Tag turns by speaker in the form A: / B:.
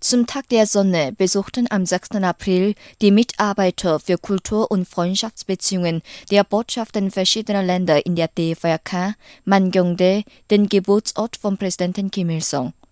A: Zum Tag der Sonne besuchten am 6. April die Mitarbeiter für Kultur- und Freundschaftsbeziehungen der Botschaften verschiedener Länder in der DPRK Mangyongdae den Geburtsort von Präsident Kim Il-sung.